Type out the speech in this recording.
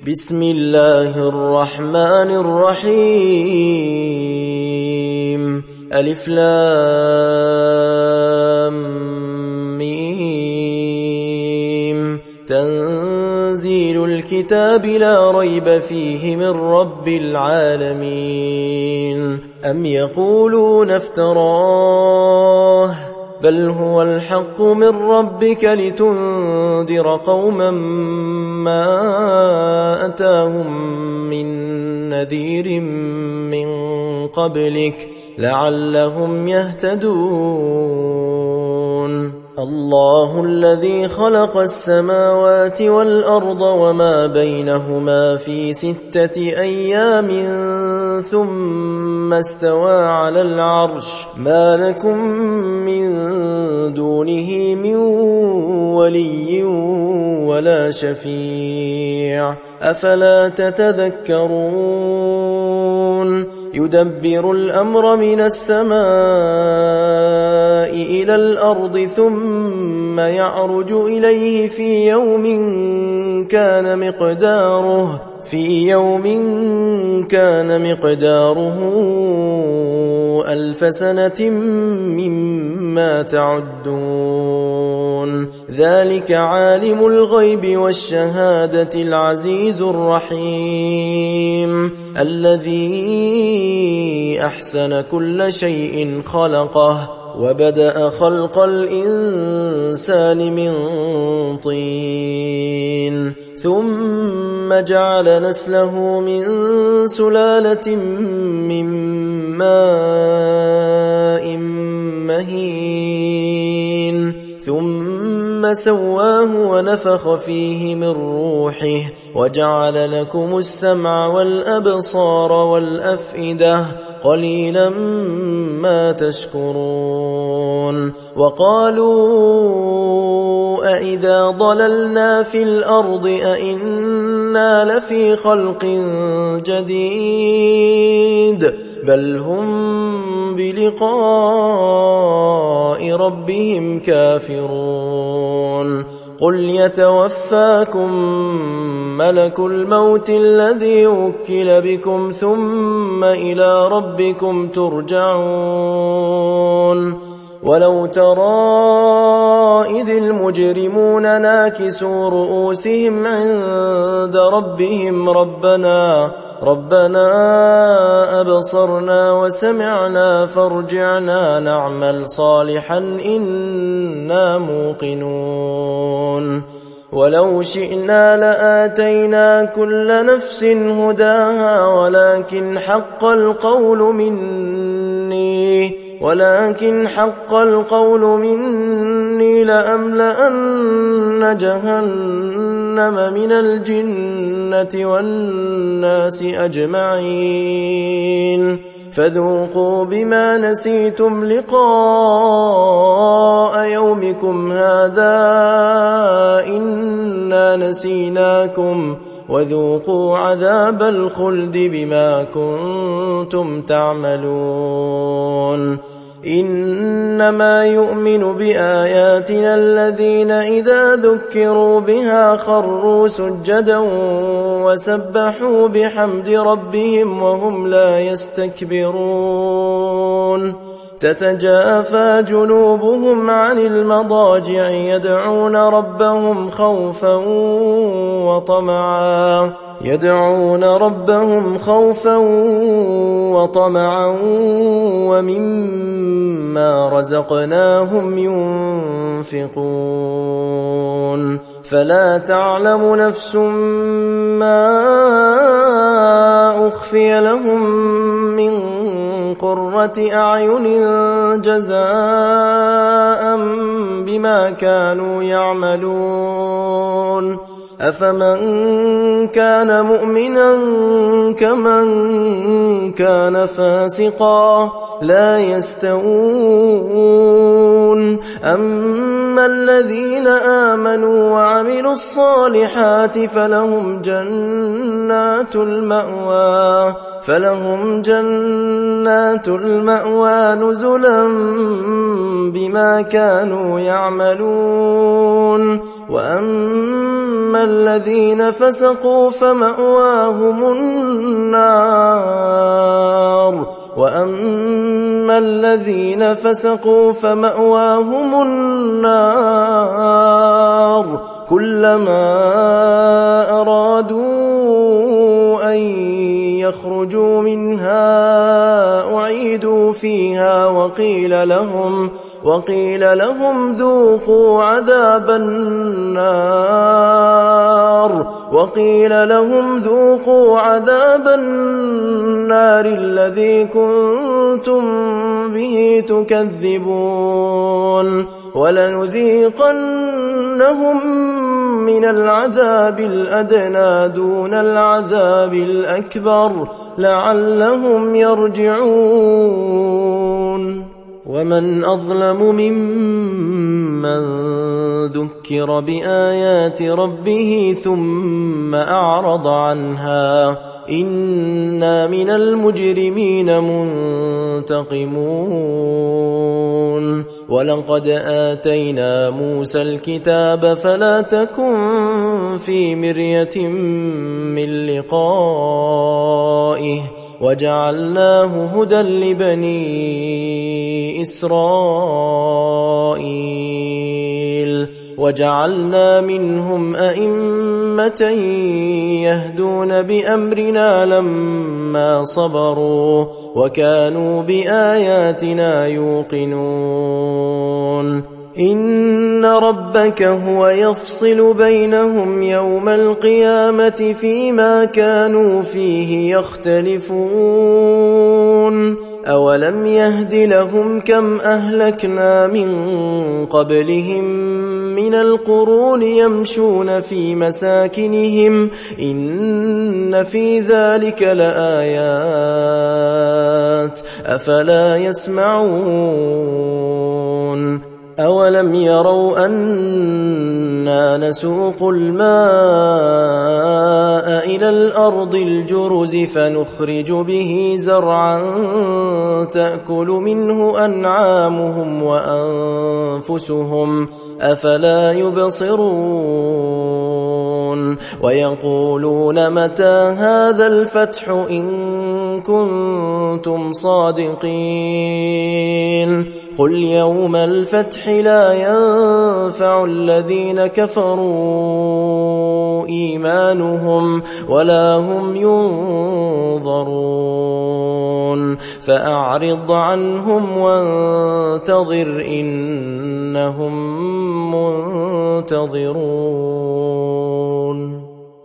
بسم الله الرحمن الرحيم ألف لام ميم تنزيل الكتاب لا ريب فيه من رب العالمين أم يقولون افتراه بل هو الحق من ربك لتنذر قوما ما أتاهم من نذير من قبلك لعلهم يهتدون الله الذي خلق السماوات والأرض وما بينهما في 6 أيام ثم استوى على العرش ما لكم من دونه من ولي ولا شفيع أفلا تتذكرون يدبر الأمر من السماء إلى الأرض ثم يعرج إليه في يوم كان مقداره 1000 سنة مما تعدون ذلك عالم الغيب والشهادة العزيز الرحيم الذي أحسن كل شيء خلقه وبدأ خلق الإنسان من طين ثم جعل نسله من سلالة من ماء مهين ثم سواه ونفخ فيه من روحه وجعل لكم السمع والأبصار والأفئدة قليلا ما تشكرون وقالوا أئذا ضللنا في الأرض أئنا لفي خلق جديد بل هم بلقاء ربهم كافرون قل يتوفاكم ملك الموت الذي وكل بكم ثم إلى ربكم ترجعون ولو ترى إذ المجرمون ناكسوا رؤوسهم عند ربهم ربنا أبصرنا وسمعنا فارجعنا نعمل صالحا إنا موقنون ولو شئنا لآتينا كل نفس هداها ولكن حق القول مني لأملأن جهنم من الجنة والناس أجمعين فذوقوا بما نسيتم لقاء يومكم هذا إنا نسيناكم وذوقوا عذاب الخلد بما كنتم تعملون إنما يؤمن بآياتنا الذين إذا ذكروا بها خروا سجدا وسبحوا بحمد ربهم وهم لا يستكبرون تتجافى جنوبهم عن المضاجع يدعون ربهم خوفا وطمعا ومما رزقناهم ينفقون فلا تعلم نفس ما أخفي لهم من قرة أعين جزاء بما كانوا يعملون أفمن كان مؤمنا كمن كان فاسقا لا يستوون أما الذين آمنوا وعملوا الصالحات فلهم جنات المأوى نزلا بما كانوا يعملون وأما الذين فسقوا فمأواهم النار وأما الذين فسقوا فمأواهم النار كلما أرادوا أن يخرجوا منها أعيدوا فيها وقيل لهم ذوقوا عذاب النار الذي كنتم به تكذبون ولنذيقنهم من العذاب الأدنى دون العذاب الأكبر لعلهم يرجعون ومن أظلم ممن ذكر بآيات ربه ثم أعرض عنها إنا من المجرمين منتقمون ولقد آتينا موسى الكتاب فلا تكن في مرية من لقائه وجعلناه هدى لبني إسرائيل وجعلنا منهم أئمة يهدون بأمرنا لما صبروا وكانوا بآياتنا يوقنون إن ربك هو يفصل بينهم يوم القيامة فيما كانوا فيه يختلفون أولم يهد لهم كم أهلكنا من قبلهم من القرون يمشون في مساكنهم إن في ذلك لآيات أفلا يسمعون أولم يروا أنا نسوق الماء إلى الأرض الجرز فنخرج به زرعا تأكل منه أنعامهم وأنفسهم أفلا يبصرون ويقولون متى هذا الفتح إن كنتم صادقين قل يوم الفتح لا ينفع الذين كفروا إيمانهم ولا هم ينظرون فأعرض عنهم وانتظر إنهم منتظرون